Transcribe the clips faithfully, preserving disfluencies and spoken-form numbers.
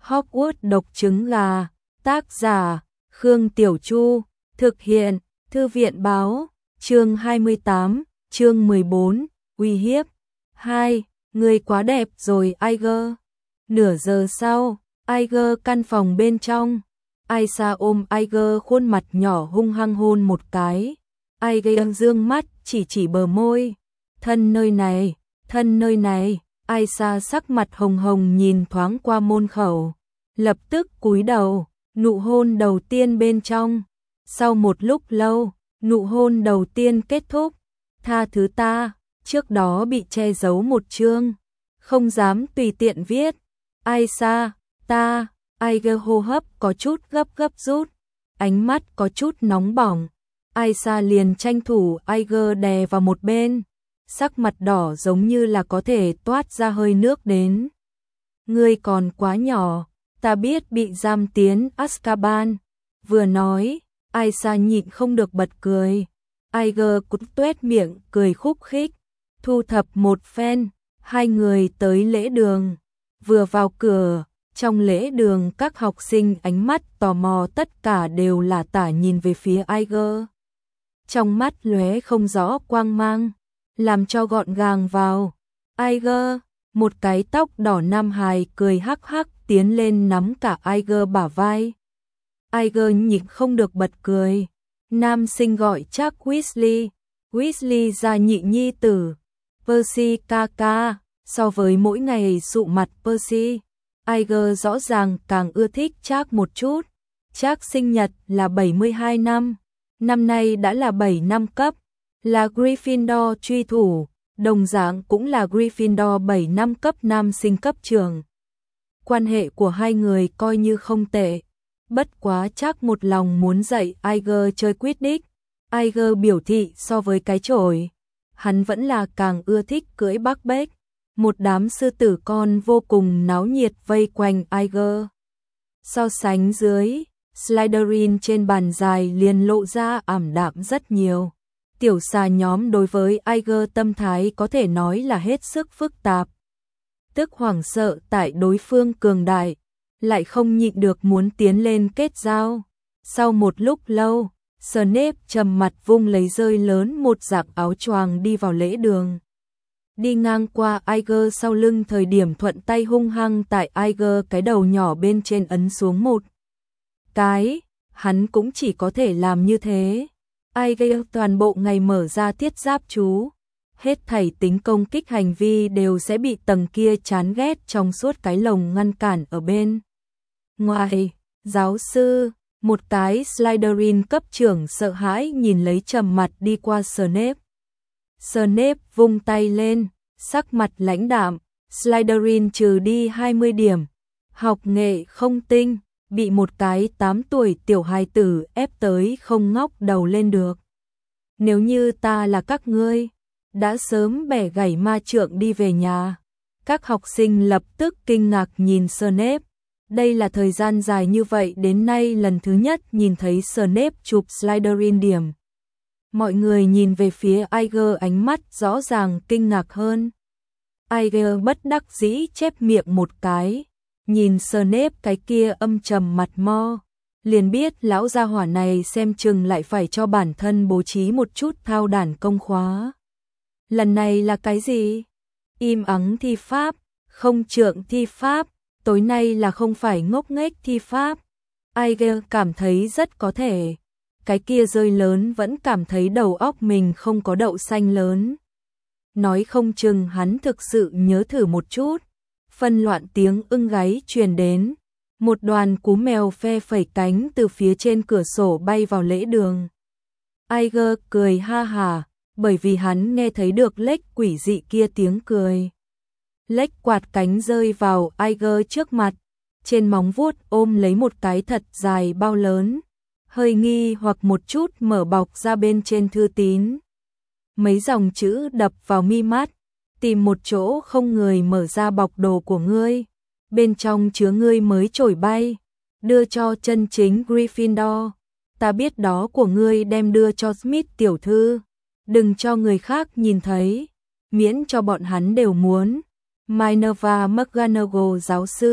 Hogwarts độc trứng gà, tác giả, Khương Tiểu Chu, thực hiện, Thư viện báo, chương hai mươi tám, chương mười bốn, uy hiếp. hai. Người quá đẹp rồi Aiger. Nửa giờ sau, Aiger căn phòng bên trong. Aisa ôm Aiger khuôn mặt nhỏ hung hăng hôn một cái. Aiger dương mắt chỉ chỉ bờ môi. Thân nơi này, thân nơi này. Aisa sắc mặt hồng hồng nhìn thoáng qua môn khẩu. Lập tức cúi đầu, nụ hôn đầu tiên bên trong. Sau một lúc lâu, nụ hôn đầu tiên kết thúc. Tha thứ ta, trước đó bị che giấu một chương. Không dám tùy tiện viết. Aisa, ta, Aiger hô hấp có chút gấp gấp rút. Ánh mắt có chút nóng bỏng. Aisa liền tranh thủ Aiger đè vào một bên. Sắc mặt đỏ giống như là có thể toát ra hơi nước đến. Ngươi còn quá nhỏ, ta biết bị giam tiến Azkaban. Vừa nói, Aisa nhịn không được bật cười. Aiger cũng tuét miệng cười khúc khích. Thu thập một phen, hai người tới lễ đường. Vừa vào cửa, trong lễ đường các học sinh ánh mắt tò mò tất cả đều là tả nhìn về phía Aiger. Trong mắt lóe không rõ quang mang, làm cho gọn gàng vào. Aiger, một cái tóc đỏ nam hài cười hắc hắc tiến lên nắm cả Aiger bả vai. Aiger nhịn không được bật cười. Nam sinh gọi chắc Weasley. Weasley gia nhị nhi tử. Percy ca ca, so với mỗi ngày sụ mặt Percy, Aiger rõ ràng càng ưa thích Trác một chút. Trác sinh nhật là bảy mươi hai năm, năm nay đã là bảy năm cấp, là Gryffindor truy thủ, đồng dạng cũng là Gryffindor bảy năm cấp nam sinh cấp trường. Quan hệ của hai người coi như không tệ, bất quá Trác một lòng muốn dạy Aiger chơi Quidditch. Aiger biểu thị so với cái chổi, hắn vẫn là càng ưa thích cưỡi Bắc Bếch. Một đám sư tử con vô cùng náo nhiệt vây quanh Aiger. So sánh dưới, Slytherin trên bàn dài liền lộ ra ảm đạm rất nhiều. Tiểu xà nhóm đối với Aiger tâm thái có thể nói là hết sức phức tạp. Tức hoảng sợ tại đối phương cường đại, lại không nhịn được muốn tiến lên kết giao. Sau một lúc lâu, Snape trầm mặt vung lấy rơi lớn một giặc áo choàng đi vào lễ đường. Đi ngang qua Aiger sau lưng thời điểm thuận tay hung hăng tại Aiger cái đầu nhỏ bên trên ấn xuống một cái, hắn cũng chỉ có thể làm như thế. Aiger toàn bộ ngày mở ra thiết giáp chú, hết thảy tính công kích hành vi đều sẽ bị tầng kia chán ghét trong suốt cái lồng ngăn cản ở bên ngoài. Giáo sư, một cái Slytherin cấp trưởng sợ hãi nhìn lấy trầm mặt đi qua Snape. Snape vung tay lên, sắc mặt lãnh đạm. Slytherin trừ đi hai mươi điểm. Học nghệ không tinh, bị một cái tám tuổi tiểu hài tử ép tới không ngóc đầu lên được. Nếu như ta là các ngươi, đã sớm bẻ gãy ma trượng đi về nhà. Các học sinh lập tức kinh ngạc nhìn Snape. Đây là thời gian dài như vậy đến nay lần thứ nhất nhìn thấy Snape chụp Slytherin điểm. Mọi người nhìn về phía Aiger ánh mắt rõ ràng kinh ngạc hơn. Aiger bất đắc dĩ chép miệng một cái, nhìn Snape cái kia âm trầm mặt mo, liền biết lão gia hỏa này xem chừng lại phải cho bản thân bố trí một chút thao đản công khóa. Lần này là cái gì? Im ắng thi pháp, không trượng thi pháp, tối nay là không phải ngốc nghếch thi pháp. Aiger cảm thấy rất có thể. Cái kia rơi lớn vẫn cảm thấy đầu óc mình không có đậu xanh lớn. Nói không chừng hắn thực sự nhớ thử một chút. Phân loạn tiếng ưng gáy truyền đến. Một đoàn cú mèo phe phẩy cánh từ phía trên cửa sổ bay vào lễ đường. Aiger cười ha hà, bởi vì hắn nghe thấy được lếch quỷ dị kia tiếng cười. Lếch quạt cánh rơi vào Aiger trước mặt, trên móng vuốt ôm lấy một cái thật dài bao lớn. Hơi nghi hoặc một chút mở bọc ra bên trên thư tín. Mấy dòng chữ đập vào mi mắt. Tìm một chỗ không người mở ra bọc đồ của ngươi. Bên trong chứa ngươi mới trổi bay. Đưa cho chân chính Gryffindor. Ta biết đó của ngươi đem đưa cho Smith tiểu thư. Đừng cho người khác nhìn thấy. Miễn cho bọn hắn đều muốn. Minerva McGonagall giáo sư.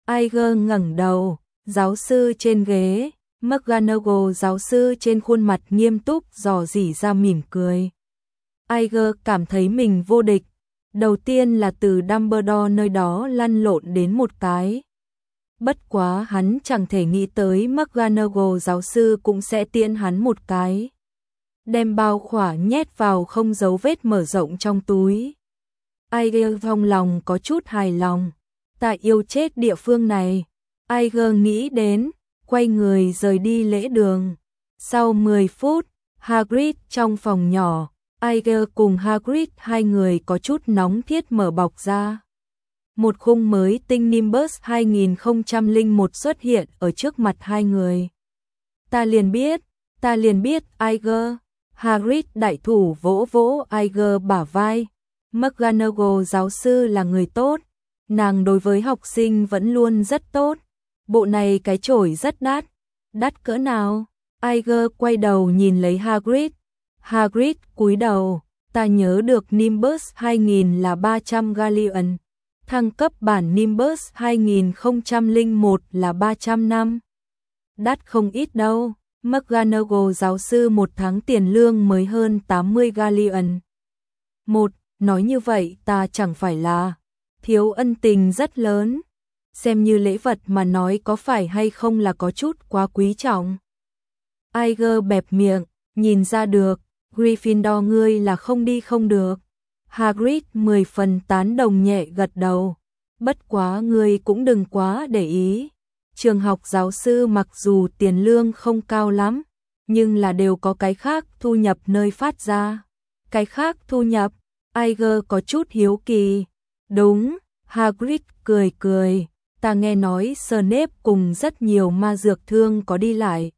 Iger ngẩng đầu, giáo sư trên ghế, McGonagall giáo sư trên khuôn mặt nghiêm túc dò dỉ ra mỉm cười. Iger cảm thấy mình vô địch, đầu tiên là từ Dumbledore nơi đó lăn lộn đến một cái. Bất quá hắn chẳng thể nghĩ tới McGonagall giáo sư cũng sẽ tiễn hắn một cái. Đem bao khỏa nhét vào không dấu vết mở rộng trong túi. Iger trong lòng có chút hài lòng. Ta yêu chết địa phương này. Iger nghĩ đến, quay người rời đi lễ đường. Sau mười phút, Hagrid trong phòng nhỏ, Iger cùng Hagrid hai người có chút nóng thiết mở bọc ra. Một khung mới tinh Nimbus hai không không một xuất hiện ở trước mặt hai người. Ta liền biết, ta liền biết Iger. Hagrid đại thủ vỗ vỗ Iger bả vai. McGonagall giáo sư là người tốt, nàng đối với học sinh vẫn luôn rất tốt. Bộ này cái chổi rất đắt. Đắt cỡ nào? Iger quay đầu nhìn lấy Hagrid. Hagrid cúi đầu, ta nhớ được Nimbus hai nghìn là ba trăm galleon. Thăng cấp bản Nimbus hai không không một là ba trăm năm. Đắt không ít đâu. McGonagall giáo sư một tháng tiền lương mới hơn tám mươi galleon. Một, nói như vậy ta chẳng phải là thiếu ân tình rất lớn. Xem như lễ vật mà nói có phải hay không là có chút quá quý trọng. Iger bẹp miệng, nhìn ra được, Gryffindor ngươi là không đi không được. Hagrid mười phần tán đồng nhẹ gật đầu. Bất quá ngươi cũng đừng quá để ý. Trường học giáo sư mặc dù tiền lương không cao lắm, nhưng là đều có cái khác thu nhập nơi phát ra. Cái khác thu nhập, Iger có chút hiếu kỳ. Đúng, Hagrid cười cười, ta nghe nói Snape cùng rất nhiều ma dược thương có đi lại.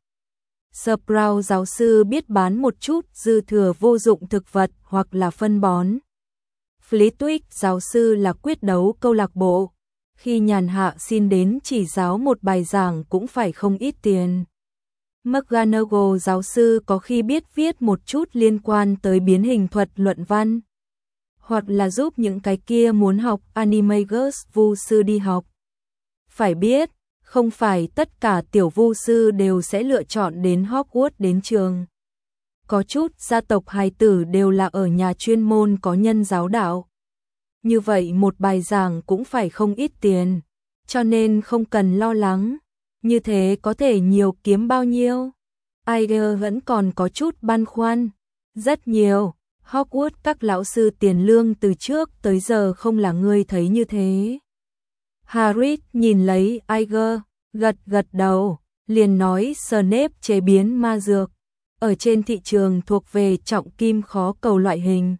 Sprout giáo sư biết bán một chút dư thừa vô dụng thực vật hoặc là phân bón. Flitwick giáo sư là quyết đấu câu lạc bộ. Khi nhàn hạ xin đến chỉ giáo một bài giảng cũng phải không ít tiền. McGonagall giáo sư có khi biết viết một chút liên quan tới biến hình thuật luận văn. Hoặc là giúp những cái kia muốn học Animagus vu sư đi học. Phải biết, không phải tất cả tiểu vu sư đều sẽ lựa chọn đến Hogwarts đến trường. Có chút gia tộc hài tử đều là ở nhà chuyên môn có nhân giáo đạo. Như vậy một bài giảng cũng phải không ít tiền, cho nên không cần lo lắng, như thế có thể nhiều kiếm bao nhiêu. Iger vẫn còn có chút băn khoăn, rất nhiều, Hogwarts các lão sư tiền lương từ trước tới giờ không là ngươi thấy như thế. Harry nhìn lấy Iger, gật gật đầu, liền nói Snape chế biến ma dược, ở trên thị trường thuộc về trọng kim khó cầu loại hình.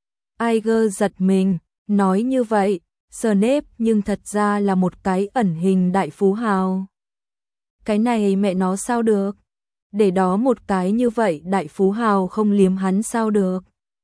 Iger giật mình. Nói như vậy, Snape nhưng thật ra là một cái ẩn hình đại phú hào. Cái này mẹ nó sao được? Để đó một cái như vậy đại phú hào không liếm hắn sao được?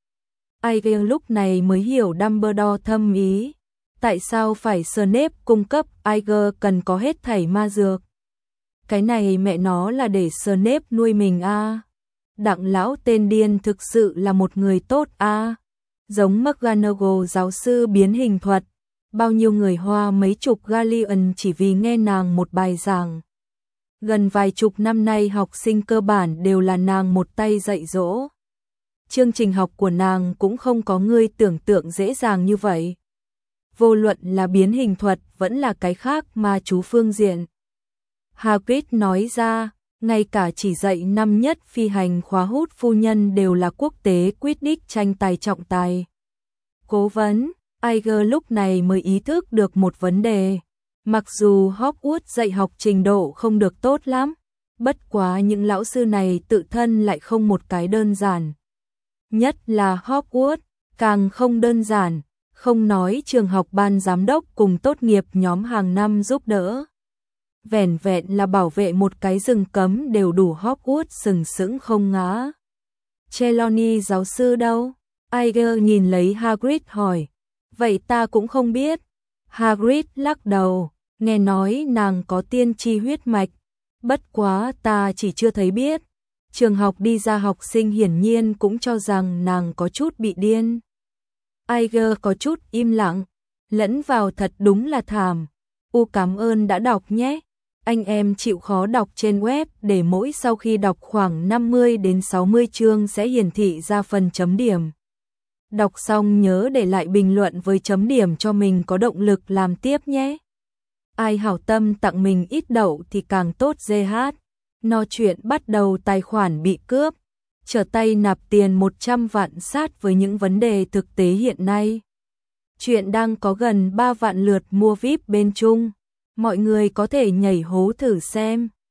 Iger lúc này mới hiểu Dumbledore thâm ý. Tại sao phải Snape cung cấp Iger cần có hết thảy ma dược? Cái này mẹ nó là để Snape nuôi mình a. À? Đặng lão tên điên thực sự là một người tốt a. À? Giống McGonagall giáo sư biến hình thuật, bao nhiêu người hoa mấy chục galleon chỉ vì nghe nàng một bài giảng. Gần vài chục năm nay học sinh cơ bản đều là nàng một tay dạy dỗ. Chương trình học của nàng cũng không có người tưởng tượng dễ dàng như vậy. Vô luận là biến hình thuật vẫn là cái khác mà chú phương diện. Hagrid nói ra, ngay cả chỉ dạy năm nhất phi hành khóa hút phu nhân đều là quốc tế Quidditch tranh tài trọng tài. Cố vấn, Iger lúc này mới ý thức được một vấn đề. Mặc dù Hogwarts dạy học trình độ không được tốt lắm, bất quá những lão sư này tự thân lại không một cái đơn giản. Nhất là Hogwarts, càng không đơn giản, không nói trường học ban giám đốc cùng tốt nghiệp nhóm hàng năm giúp đỡ. Vẻn vẹn là bảo vệ một cái rừng cấm đều đủ Hogwarts sừng sững không ngã. Trelawney giáo sư đâu? Iger nhìn lấy Hagrid hỏi. Vậy ta cũng không biết. Hagrid lắc đầu, nghe nói nàng có tiên tri huyết mạch. Bất quá ta chỉ chưa thấy biết. Trường học đi ra học sinh hiển nhiên cũng cho rằng nàng có chút bị điên. Iger có chút im lặng, lẫn vào thật đúng là thảm. U cảm ơn đã đọc nhé. Anh em chịu khó đọc trên web để mỗi sau khi đọc khoảng năm mươi đến sáu mươi chương sẽ hiển thị ra phần chấm điểm. Đọc xong nhớ để lại bình luận với chấm điểm cho mình có động lực làm tiếp nhé. Ai hảo tâm tặng mình ít đậu thì càng tốt giê hát. No chuyện bắt đầu tài khoản bị cướp. Trở tay nạp tiền một trăm vạn sát với những vấn đề thực tế hiện nay. Chuyện đang có gần ba vạn lượt mua víp bên Trung. Mọi người có thể nhảy hố thử xem.